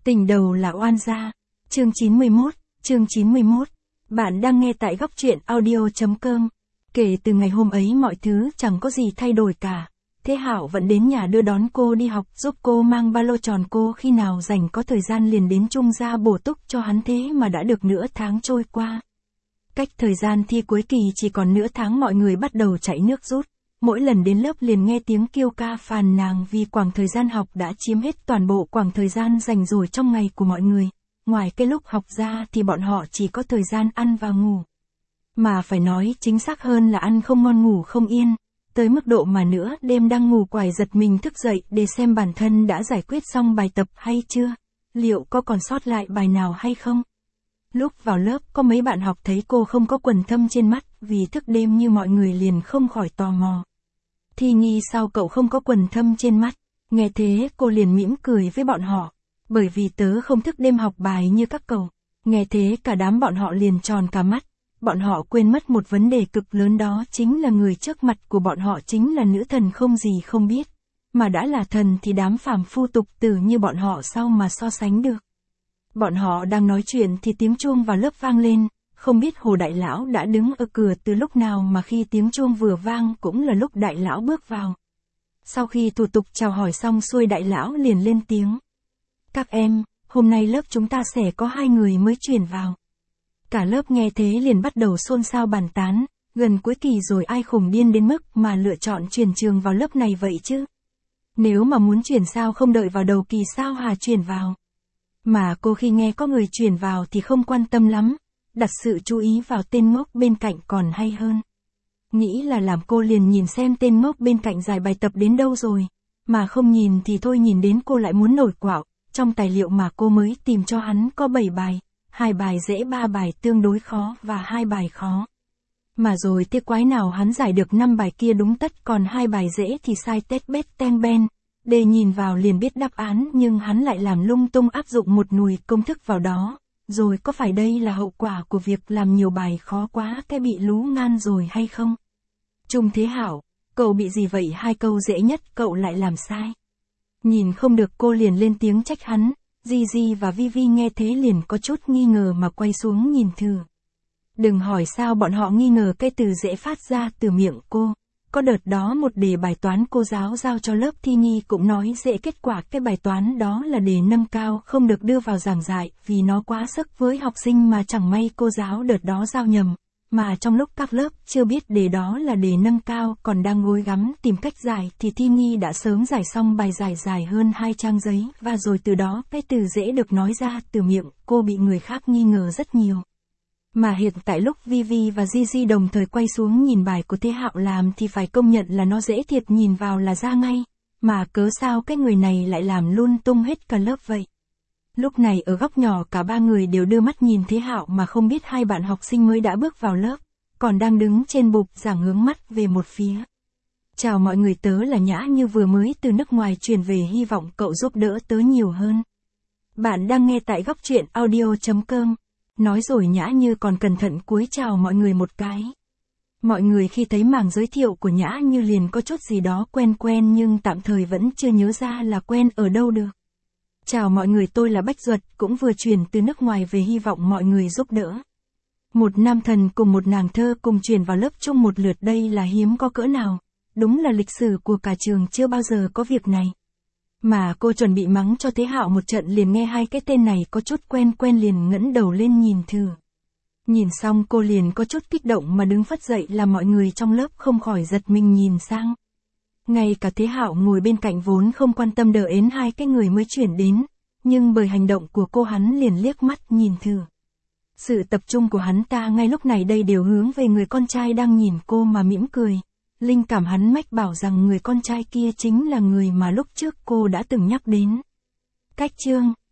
Tình đầu là oan gia. Chương 91. Bạn đang nghe tại góc truyện audio.com. Kể từ ngày hôm ấy mọi thứ chẳng có gì thay đổi cả. Thế Hạo vẫn đến nhà đưa đón cô đi học, giúp cô mang ba lô tròn, cô khi nào rảnh có thời gian liền đến chung ra bổ túc cho hắn, thế mà đã được nửa tháng trôi qua. Cách thời gian thi cuối kỳ chỉ còn nửa tháng, mọi người bắt đầu chạy nước rút. Mỗi lần đến lớp liền nghe tiếng kêu ca phàn nàn vì quãng thời gian học đã chiếm hết toàn bộ quãng thời gian rảnh rỗi trong ngày của mọi người. Ngoài cái lúc học ra thì bọn họ chỉ có thời gian ăn và ngủ. Mà phải nói chính xác hơn là ăn không ngon ngủ không yên. Tới mức độ mà nửa đêm đang ngủ quải giật mình thức dậy để xem bản thân đã giải quyết xong bài tập hay chưa. Liệu có còn sót lại bài nào hay không? Lúc vào lớp có mấy bạn học thấy cô không có quầng thâm trên mắt, vì thức đêm như mọi người liền không khỏi tò mò. Thi Nhi, sao cậu không có quầng thâm trên mắt? Nghe thế cô liền mỉm cười với bọn họ. Bởi vì tớ không thức đêm học bài như các cậu. Nghe thế cả đám bọn họ liền tròn cả mắt. Bọn họ quên mất một vấn đề cực lớn, đó chính là người trước mặt của bọn họ chính là nữ thần không gì không biết. Mà đã là thần thì đám phàm phu tục tử như bọn họ sao mà so sánh được. Bọn họ đang nói chuyện thì tiếng chuông vào lớp vang lên. Không biết Hồ Đại Lão đã đứng ở cửa từ lúc nào mà khi tiếng chuông vừa vang cũng là lúc Đại Lão bước vào. Sau khi thủ tục chào hỏi xong xuôi, Đại Lão liền lên tiếng. Các em, hôm nay lớp chúng ta sẽ có 2 người mới chuyển vào. Cả lớp nghe thế liền bắt đầu xôn xao bàn tán, gần cuối kỳ rồi ai khủng điên đến mức mà lựa chọn chuyển trường vào lớp này vậy chứ? Nếu mà muốn chuyển sao không đợi vào đầu kỳ sao hà chuyển vào? Mà cô khi nghe có người chuyển vào thì không quan tâm lắm, đặt sự chú ý vào tên ngốc bên cạnh còn hay hơn. Nghĩ là làm, cô liền nhìn xem tên ngốc bên cạnh giải bài tập đến đâu rồi, mà không nhìn thì thôi, nhìn đến cô lại muốn nổi quạo. Trong tài liệu mà cô mới tìm cho hắn có 7 bài, 2 bài dễ, 3 bài tương đối khó và 2 bài khó. Mà rồi tiếc quái nào hắn giải được 5 bài kia đúng tất, còn 2 bài dễ thì sai tét bét teng ben. Để nhìn vào liền biết đáp án nhưng hắn lại làm lung tung áp dụng một nùi công thức vào đó. Rồi có phải đây là hậu quả của việc làm nhiều bài khó quá cái bị lú ngan rồi hay không? Trung Thế Hảo, cậu bị gì vậy? 2 câu dễ nhất cậu lại làm sai. Nhìn không được cô liền lên tiếng trách hắn. Gigi và Vivi nghe thế liền có chút nghi ngờ mà quay xuống nhìn thử. Đừng hỏi sao bọn họ nghi ngờ cái từ dễ phát ra từ miệng cô. Có đợt đó một đề bài toán cô giáo giao cho lớp Thi Nhi cũng nói dễ, kết quả cái bài toán đó là đề nâng cao không được đưa vào giảng dạy vì nó quá sức với học sinh, mà chẳng may cô giáo đợt đó giao nhầm. Mà trong lúc các lớp chưa biết đề đó là đề nâng cao còn đang gối gắm tìm cách giải thì Thi Nhi đã sớm giải xong bài giải dài hơn 2 trang giấy, và rồi từ đó cái từ dễ được nói ra từ miệng cô bị người khác nghi ngờ rất nhiều. Mà hiện tại lúc Vivi và Gigi đồng thời quay xuống nhìn bài của Thế Hạo làm thì phải công nhận là nó dễ thiệt, nhìn vào là ra ngay. Mà cớ sao cái người này lại làm lung tung hết cả lớp vậy? Lúc này ở góc nhỏ cả 3 người đều đưa mắt nhìn Thế Hạo mà không biết 2 bạn học sinh mới đã bước vào lớp, còn đang đứng trên bục giảng hướng mắt về một phía. Chào mọi người, tớ là Nhã Như, vừa mới từ nước ngoài chuyển về, hy vọng cậu giúp đỡ tớ nhiều hơn. Bạn đang nghe tại góc truyện audio.com. Nói rồi Nhã Như còn cẩn thận cúi chào mọi người một cái. Mọi người khi thấy mảng giới thiệu của Nhã Như liền có chút gì đó quen quen nhưng tạm thời vẫn chưa nhớ ra là quen ở đâu được. Chào mọi người, tôi là Bách Duật, cũng vừa chuyển từ nước ngoài về, hy vọng mọi người giúp đỡ. Một nam thần cùng một nàng thơ cùng chuyển vào lớp chung một lượt, đây là hiếm có cỡ nào. Đúng là lịch sử của cả trường chưa bao giờ có việc này. Mà cô chuẩn bị mắng cho Thế Hạo một trận liền nghe 2 cái tên này có chút quen quen liền ngẩng đầu lên nhìn thử. Nhìn xong cô liền có chút kích động mà đứng phất dậy, làm mọi người trong lớp không khỏi giật mình nhìn sang. Ngay cả Thế Hạo ngồi bên cạnh vốn không quan tâm đợi đến 2 cái người mới chuyển đến, nhưng bởi hành động của cô hắn liền liếc mắt nhìn thử. Sự tập trung của hắn ta ngay lúc này đây đều hướng về người con trai đang nhìn cô mà mỉm cười. Linh cảm hắn mách bảo rằng người con trai kia chính là người mà lúc trước cô đã từng nhắc đến. Cách chương